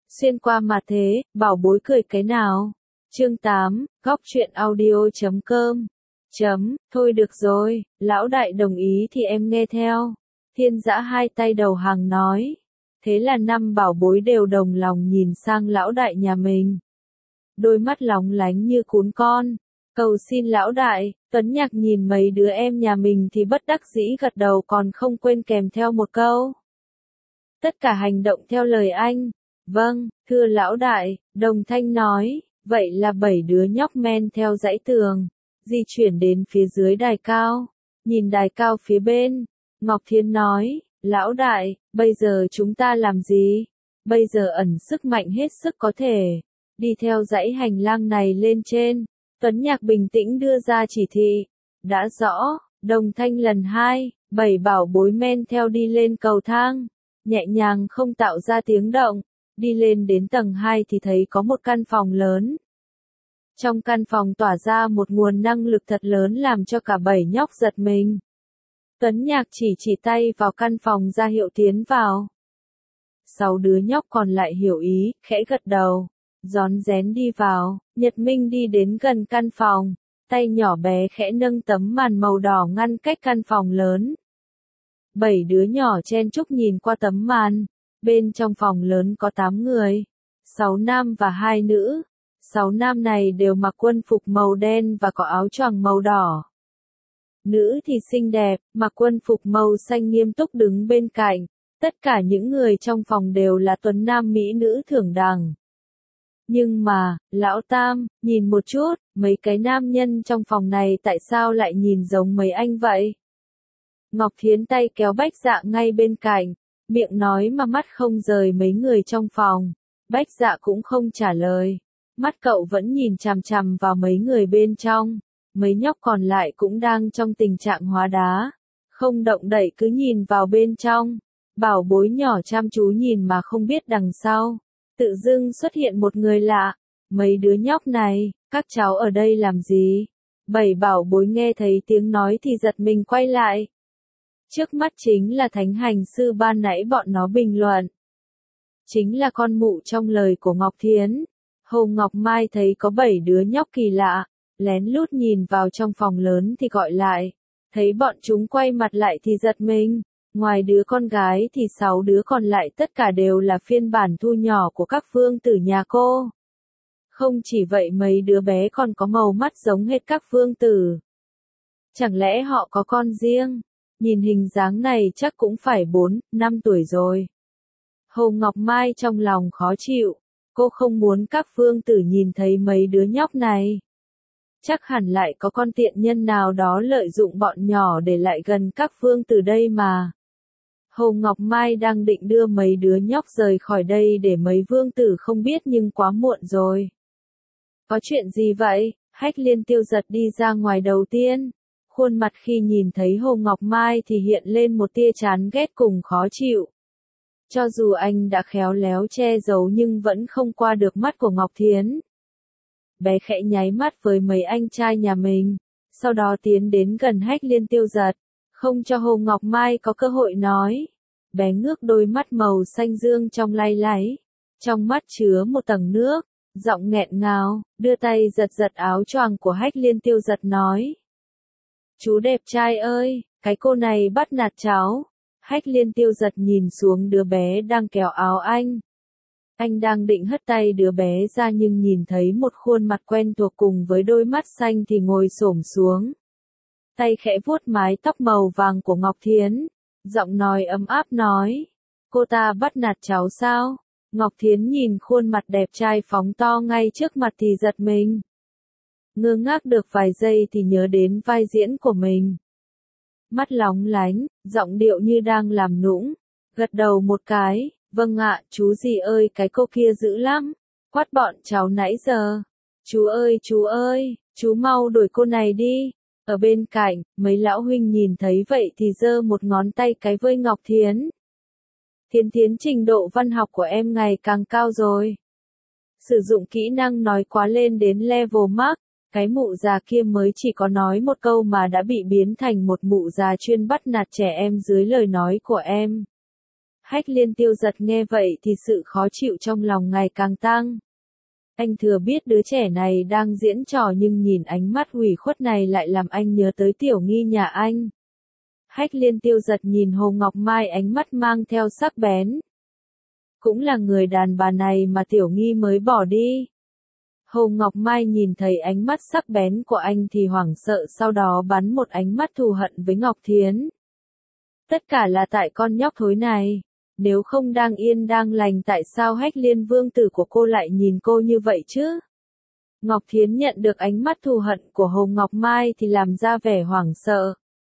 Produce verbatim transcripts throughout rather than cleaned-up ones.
Xuyên qua mà thế, bảo bối cười cái nào? Chương tám, góc truyện audio chấm com. Chấm, thôi được rồi, lão đại đồng ý thì em nghe theo. Thiên Dã hai tay đầu hàng nói. Thế là năm bảo bối đều đồng lòng nhìn sang lão đại nhà mình. Đôi mắt lóng lánh như cún con. Cầu xin lão đại. Tuấn Nhạc nhìn mấy đứa em nhà mình thì bất đắc dĩ gật đầu còn không quên kèm theo một câu. Tất cả hành động theo lời anh. Vâng, thưa lão đại, Đồng Thanh nói, vậy là bảy đứa nhóc men theo dãy tường, di chuyển đến phía dưới đài cao, nhìn đài cao phía bên, Ngọc Thiên nói, lão đại, bây giờ chúng ta làm gì? Bây giờ ẩn sức mạnh hết sức có thể, đi theo dãy hành lang này lên trên, Tuấn Nhạc bình tĩnh đưa ra chỉ thị, đã rõ, Đồng Thanh lần hai, bảy bảo bối men theo đi lên cầu thang, nhẹ nhàng không tạo ra tiếng động. Đi lên đến tầng hai thì thấy có một căn phòng lớn. Trong căn phòng tỏa ra một nguồn năng lực thật lớn làm cho cả bảy nhóc giật mình. Tuấn Nhạc chỉ chỉ tay vào căn phòng ra hiệu tiến vào. Sáu đứa nhóc còn lại hiểu ý, khẽ gật đầu, rón rén đi vào. Nhật Minh đi đến gần căn phòng, tay nhỏ bé khẽ nâng tấm màn màu đỏ ngăn cách căn phòng lớn. Bảy đứa nhỏ chen chúc nhìn qua tấm màn. Bên trong phòng lớn có tám người, sáu nam và hai nữ. Sáu nam này đều mặc quân phục màu đen và có áo choàng màu đỏ. Nữ thì xinh đẹp, mặc quân phục màu xanh nghiêm túc đứng bên cạnh. Tất cả những người trong phòng đều là tuấn nam mỹ nữ thượng đẳng. Nhưng mà, lão Tam, nhìn một chút, mấy cái nam nhân trong phòng này tại sao lại nhìn giống mấy anh vậy? Ngọc Thiến tay kéo Bách Dạ ngay bên cạnh. Miệng nói mà mắt không rời mấy người trong phòng. Bách Dạ cũng không trả lời. Mắt cậu vẫn nhìn chằm chằm vào mấy người bên trong. Mấy nhóc còn lại cũng đang trong tình trạng hóa đá. Không động đậy cứ nhìn vào bên trong. Bảo bối nhỏ chăm chú nhìn mà không biết đằng sau. Tự dưng xuất hiện một người lạ. Mấy đứa nhóc này, các cháu ở đây làm gì? Bảy bảo bối nghe thấy tiếng nói thì giật mình quay lại. Trước mắt chính là thánh hành sư ban nãy bọn nó bình luận. Chính là con mụ trong lời của Ngọc Thiến. Hồ Ngọc Mai thấy có bảy đứa nhóc kỳ lạ, lén lút nhìn vào trong phòng lớn thì gọi lại. Thấy bọn chúng quay mặt lại thì giật mình. Ngoài đứa con gái thì sáu đứa còn lại tất cả đều là phiên bản thu nhỏ của các phương tử nhà cô. Không chỉ vậy mấy đứa bé còn có màu mắt giống hết các phương tử. Chẳng lẽ họ có con riêng? Nhìn hình dáng này chắc cũng phải bốn, năm tuổi rồi. Hồ Ngọc Mai trong lòng khó chịu. Cô không muốn các phương tử nhìn thấy mấy đứa nhóc này. Chắc hẳn lại có con tiện nhân nào đó lợi dụng bọn nhỏ để lại gần các phương tử đây mà. Hồ Ngọc Mai đang định đưa mấy đứa nhóc rời khỏi đây để mấy vương tử không biết nhưng quá muộn rồi. Có chuyện gì vậy? Hách Liên Tiêu giật đi ra ngoài đầu tiên. Khuôn mặt khi nhìn thấy Hồ Ngọc Mai thì hiện lên một tia chán ghét cùng khó chịu. Cho dù anh đã khéo léo che giấu nhưng vẫn không qua được mắt của Ngọc Thiến. Bé khẽ nháy mắt với mấy anh trai nhà mình, sau đó tiến đến gần Hách Liên Tiêu giật, không cho Hồ Ngọc Mai có cơ hội nói. Bé ngước đôi mắt màu xanh dương trong lay láy, trong mắt chứa một tầng nước, giọng nghẹn ngào, đưa tay giật giật áo choàng của Hách Liên Tiêu giật nói. Chú đẹp trai ơi, cái cô này bắt nạt cháu. Hách Liên Tiêu giật nhìn xuống đứa bé đang kéo áo anh. Anh đang định hất tay đứa bé ra nhưng nhìn thấy một khuôn mặt quen thuộc cùng với đôi mắt xanh thì ngồi xổm xuống. Tay khẽ vuốt mái tóc màu vàng của Ngọc Thiến. Giọng nói ấm áp nói. Cô ta bắt nạt cháu sao? Ngọc Thiến nhìn khuôn mặt đẹp trai phóng to ngay trước mặt thì giật mình. Ngơ ngác được vài giây thì nhớ đến vai diễn của mình. Mắt lóng lánh, giọng điệu như đang làm nũng. Gật đầu một cái, vâng ạ, chú gì ơi cái cô kia dữ lắm. Quát bọn cháu nãy giờ. Chú ơi chú ơi, chú mau đuổi cô này đi. Ở bên cạnh, mấy lão huynh nhìn thấy vậy thì giơ một ngón tay cái với Ngọc Thiến. Thiến Thiến trình độ văn học của em ngày càng cao rồi. Sử dụng kỹ năng nói quá lên đến level max. Cái mụ già kia mới chỉ có nói một câu mà đã bị biến thành một mụ già chuyên bắt nạt trẻ em dưới lời nói của em. Hách Liên Tiêu Giật nghe vậy thì sự khó chịu trong lòng ngày càng tăng. Anh thừa biết đứa trẻ này đang diễn trò nhưng nhìn ánh mắt ủy khuất này lại làm anh nhớ tới Tiểu Nghi nhà anh. Hách Liên Tiêu Giật nhìn Hồ Ngọc Mai ánh mắt mang theo sắc bén. Cũng là người đàn bà này mà Tiểu Nghi mới bỏ đi. Hồ Ngọc Mai nhìn thấy ánh mắt sắc bén của anh thì hoảng sợ, sau đó bắn một ánh mắt thù hận với Ngọc Thiến. Tất cả là tại con nhóc thối này. Nếu không đang yên đang lành tại sao Hách Liên vương tử của cô lại nhìn cô như vậy chứ? Ngọc Thiến nhận được ánh mắt thù hận của Hồ Ngọc Mai thì làm ra vẻ hoảng sợ.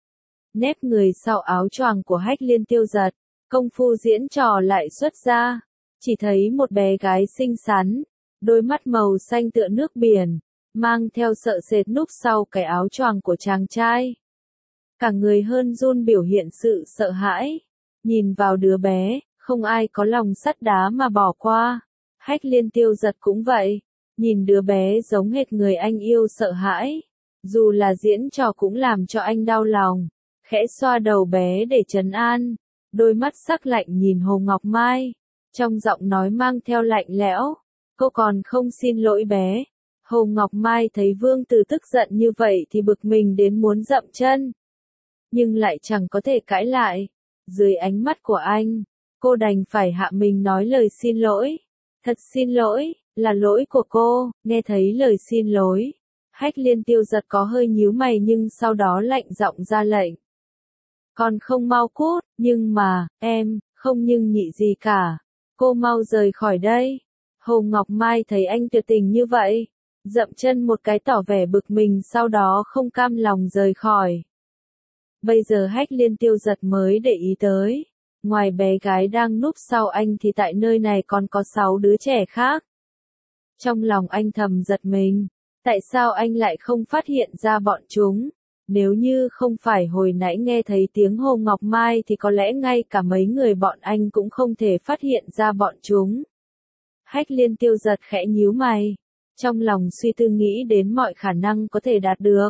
Nép người sau áo choàng của Hách Liên Tiêu Giật, công phu diễn trò lại xuất ra. Chỉ thấy một bé gái xinh xắn, đôi mắt màu xanh tựa nước biển, mang theo sợ sệt núp sau cái áo choàng của chàng trai. Cả người hơn run biểu hiện sự sợ hãi. Nhìn vào đứa bé, không ai có lòng sắt đá mà bỏ qua. Hách Liên Tiêu Giật cũng vậy. Nhìn đứa bé giống hệt người anh yêu sợ hãi. Dù là diễn trò cũng làm cho anh đau lòng. Khẽ xoa đầu bé để trấn an. Đôi mắt sắc lạnh nhìn Hồ Ngọc Mai. Trong giọng nói mang theo lạnh lẽo. Cô còn không xin lỗi bé. Hồ Ngọc Mai thấy vương tử tức giận như vậy thì bực mình đến muốn dậm chân. Nhưng lại chẳng có thể cãi lại. Dưới ánh mắt của anh, cô đành phải hạ mình nói lời xin lỗi. Thật xin lỗi, là lỗi của cô. Nghe thấy lời xin lỗi, Hách Liên Tiêu Giật có hơi nhíu mày nhưng sau đó lạnh giọng ra lệnh. Còn không mau cút, nhưng mà, em, không nhưng nhị gì cả. Cô mau rời khỏi đây. Hồ Ngọc Mai thấy anh tuyệt tình như vậy, dậm chân một cái tỏ vẻ bực mình sau đó không cam lòng rời khỏi. Bây giờ Hách Liên Tiêu Giật mới để ý tới. Ngoài bé gái đang núp sau anh thì tại nơi này còn có sáu đứa trẻ khác. Trong lòng anh thầm giật mình. Tại sao anh lại không phát hiện ra bọn chúng? Nếu như không phải hồi nãy nghe thấy tiếng Hồ Ngọc Mai thì có lẽ ngay cả mấy người bọn anh cũng không thể phát hiện ra bọn chúng. Hách Liên Tiêu Giật khẽ nhíu mày. Trong lòng suy tư nghĩ đến mọi khả năng có thể đạt được.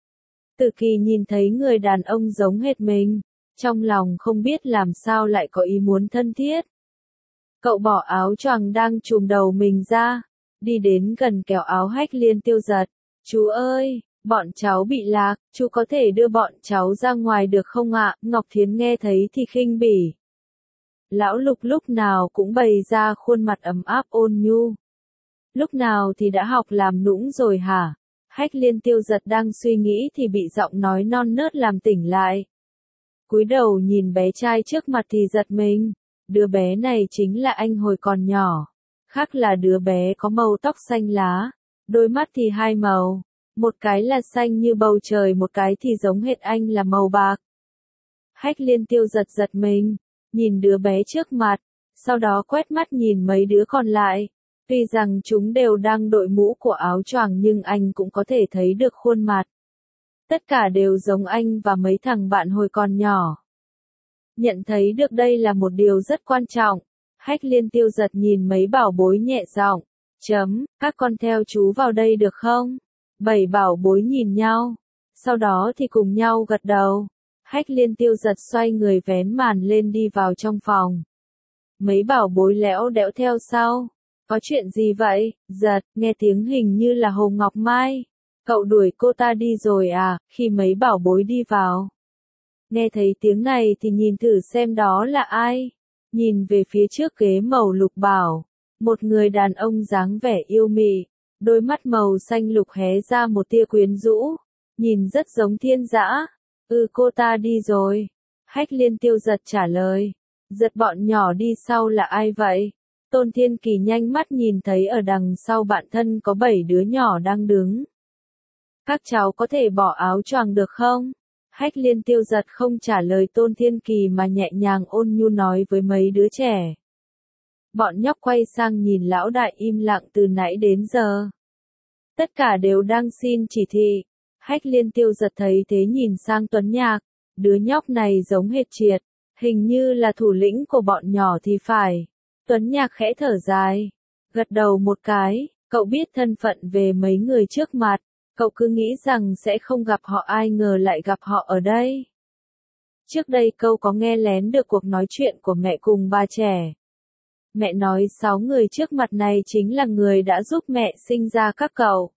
Từ Kỳ nhìn thấy người đàn ông giống hệt mình, trong lòng không biết làm sao lại có ý muốn thân thiết. Cậu bỏ áo choàng đang trùm đầu mình ra, đi đến gần kéo áo Hách Liên Tiêu Giật. Chú ơi, bọn cháu bị lạc, chú có thể đưa bọn cháu ra ngoài được không ạ? Ngọc Thiến nghe thấy thì khinh bỉ. Lão Lục lúc nào cũng bày ra khuôn mặt ấm áp ôn nhu. Lúc nào thì đã học làm nũng rồi hả? Hách Liên Tiêu Giật đang suy nghĩ thì bị giọng nói non nớt làm tỉnh lại. Cúi đầu nhìn bé trai trước mặt thì giật mình. Đứa bé này chính là anh hồi còn nhỏ. Khác là đứa bé có màu tóc xanh lá, đôi mắt thì hai màu. Một cái là xanh như bầu trời, một cái thì giống hệt anh là màu bạc. Hách Liên Tiêu Giật giật mình, nhìn đứa bé trước mặt, sau đó quét mắt nhìn mấy đứa còn lại. Tuy rằng chúng đều đang đội mũ của áo choàng nhưng anh cũng có thể thấy được khuôn mặt. Tất cả đều giống anh và mấy thằng bạn hồi còn nhỏ. Nhận thấy được đây là một điều rất quan trọng, Hách Liên Tiêu Giật nhìn mấy bảo bối nhẹ giọng, chấm, các con theo chú vào đây được không? Bảy bảo bối nhìn nhau, sau đó thì cùng nhau gật đầu. Hách Liên Tiêu Giật xoay người vén màn lên đi vào trong phòng. Mấy bảo bối lẽo đẽo theo sau. Có chuyện gì vậy? Giật, nghe tiếng hình như là Hồ Ngọc Mai. Cậu đuổi cô ta đi rồi à? Khi mấy bảo bối đi vào. Nghe thấy tiếng này thì nhìn thử xem đó là ai. Nhìn về phía trước ghế màu lục bảo. Một người đàn ông dáng vẻ yêu mị. Đôi mắt màu xanh lục hé ra một tia quyến rũ. Nhìn rất giống Thiên Dã. Ừ, cô ta đi rồi. Hách Liên Tiêu Giật trả lời. Giật bọn nhỏ đi sau là ai vậy? Tôn Thiên Kỳ nhanh mắt nhìn thấy ở đằng sau bạn thân có bảy đứa nhỏ đang đứng. Các cháu có thể bỏ áo choàng được không? Hách Liên Tiêu Giật không trả lời Tôn Thiên Kỳ mà nhẹ nhàng ôn nhu nói với mấy đứa trẻ. Bọn nhóc quay sang nhìn lão đại im lặng từ nãy đến giờ. Tất cả đều đang xin chỉ thị. Hách Liên Tiêu Giật thấy thế nhìn sang Tuấn Nhạc. Đứa nhóc này giống hệt Triệt, hình như là thủ lĩnh của bọn nhỏ thì phải. Tuấn Nhạc khẽ thở dài, gật đầu một cái, cậu biết thân phận về mấy người trước mặt, cậu cứ nghĩ rằng sẽ không gặp họ, ai ngờ lại gặp họ ở đây. Trước đây câu có nghe lén được cuộc nói chuyện của mẹ cùng bà trẻ. Mẹ nói sáu người trước mặt này chính là người đã giúp mẹ sinh ra các cậu.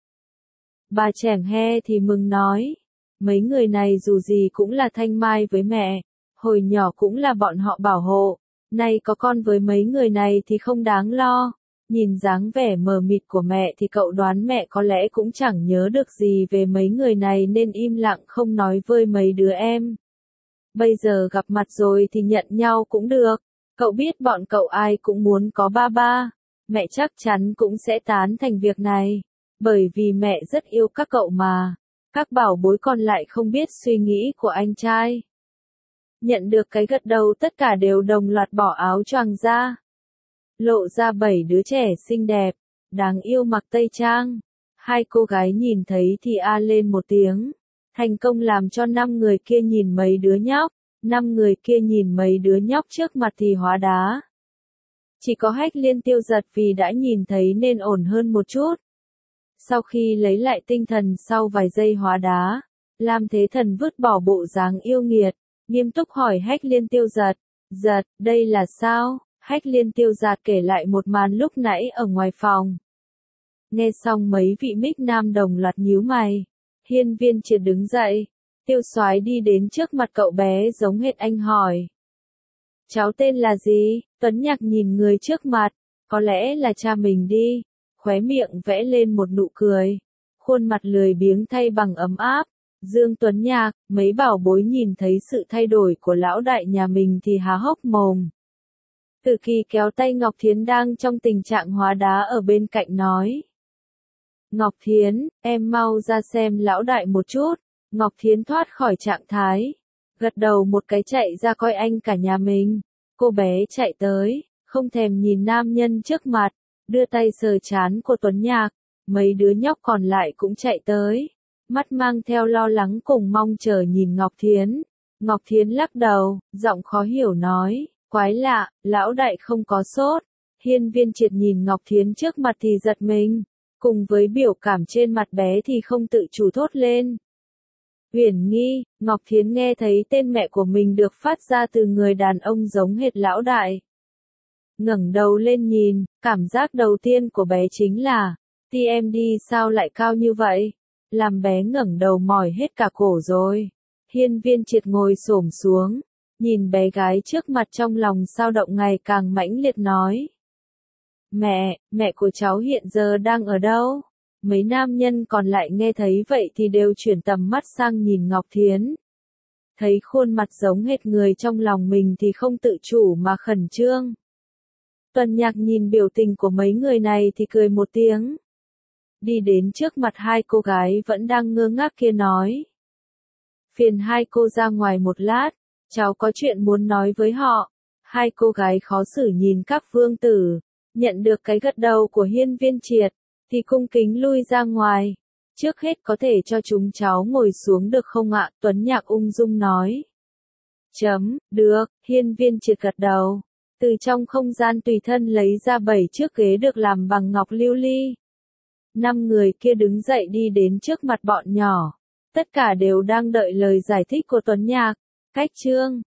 Bà chẻng he thì mừng nói. Mấy người này dù gì cũng là thanh mai với mẹ. Hồi nhỏ cũng là bọn họ bảo hộ. Nay có con với mấy người này thì không đáng lo. Nhìn dáng vẻ mờ mịt của mẹ thì cậu đoán mẹ có lẽ cũng chẳng nhớ được gì về mấy người này nên im lặng không nói với mấy đứa em. Bây giờ gặp mặt rồi thì nhận nhau cũng được. Cậu biết bọn cậu ai cũng muốn có ba ba. Mẹ chắc chắn cũng sẽ tán thành việc này. Bởi vì mẹ rất yêu các cậu mà. Các bảo bối còn lại không biết suy nghĩ của anh trai. Nhận được cái gật đầu tất cả đều đồng loạt bỏ áo choàng ra. Lộ ra bảy đứa trẻ xinh đẹp, đáng yêu mặc tây trang. Hai cô gái nhìn thấy thì a lên một tiếng. Thành công làm cho năm người kia nhìn mấy đứa nhóc. Năm người kia nhìn mấy đứa nhóc trước mặt thì hóa đá. Chỉ có Hách Liên Tiêu giật vì đã nhìn thấy nên ổn hơn một chút. Sau khi lấy lại tinh thần sau vài giây hóa đá, Lam Thế Thần vứt bỏ bộ dáng yêu nghiệt, nghiêm túc hỏi Hách Liên Tiêu giật. Giật, đây là sao? Hách Liên Tiêu giật kể lại một màn lúc nãy ở ngoài phòng. Nghe xong mấy vị mích nam đồng loạt nhíu mày. Hiên Viên Triệt đứng dậy. Tiêu Soái đi đến trước mặt cậu bé giống hệt anh hỏi. Cháu tên là gì? Tuấn Nhạc nhìn người trước mặt. Có lẽ là cha mình đi. Khóe miệng vẽ lên một nụ cười. Khuôn mặt lười biếng thay bằng ấm áp. Dương Tuấn Nhạc, mấy bảo bối nhìn thấy sự thay đổi của lão đại nhà mình thì há hốc mồm. Từ Kỳ kéo tay Ngọc Thiến đang trong tình trạng hóa đá ở bên cạnh nói. Ngọc Thiến, em mau ra xem lão đại một chút. Ngọc Thiến thoát khỏi trạng thái. Gật đầu một cái chạy ra coi anh cả nhà mình. Cô bé chạy tới, không thèm nhìn nam nhân trước mặt. Đưa tay sờ trán của Tuấn Nhạc. Mấy đứa nhóc còn lại cũng chạy tới. Mắt mang theo lo lắng cùng mong chờ nhìn Ngọc Thiến. Ngọc Thiến lắc đầu, giọng khó hiểu nói. Quái lạ, lão đại không có sốt. Hiên Viên Triệt nhìn Ngọc Thiến trước mặt thì giật mình. Cùng với biểu cảm trên mặt bé thì không tự chủ thốt lên. Uyển Nghi, Ngọc Thiến nghe thấy tên mẹ của mình được phát ra từ người đàn ông giống hệt lão đại. Ngẩng đầu lên nhìn, cảm giác đầu tiên của bé chính là, ti em đi sao lại cao như vậy? Làm bé ngẩng đầu mỏi hết cả cổ rồi. Hiên Viên Triệt ngồi xổm xuống, nhìn bé gái trước mặt trong lòng sao động ngày càng mãnh liệt nói. Mẹ, mẹ của cháu hiện giờ đang ở đâu? Mấy nam nhân còn lại nghe thấy vậy thì đều chuyển tầm mắt sang nhìn Ngọc Thiến. Thấy khuôn mặt giống hệt người trong lòng mình thì không tự chủ mà khẩn trương. Tuấn Nhạc nhìn biểu tình của mấy người này thì cười một tiếng. Đi đến trước mặt hai cô gái vẫn đang ngơ ngác kia nói. Phiền hai cô ra ngoài một lát, cháu có chuyện muốn nói với họ. Hai cô gái khó xử nhìn các vương tử, nhận được cái gật đầu của Hiên Viên Triệt, thì cung kính lui ra ngoài. Trước hết có thể cho chúng cháu ngồi xuống được không ạ? Tuấn Nhạc ung dung nói. Chấm, được, Hiên Viên Triệt gật đầu. Từ trong không gian tùy thân lấy ra bảy chiếc ghế được làm bằng ngọc lưu ly. Năm người kia đứng dậy đi đến trước mặt bọn nhỏ. Tất cả đều đang đợi lời giải thích của Tuấn Nhạc. Cách chương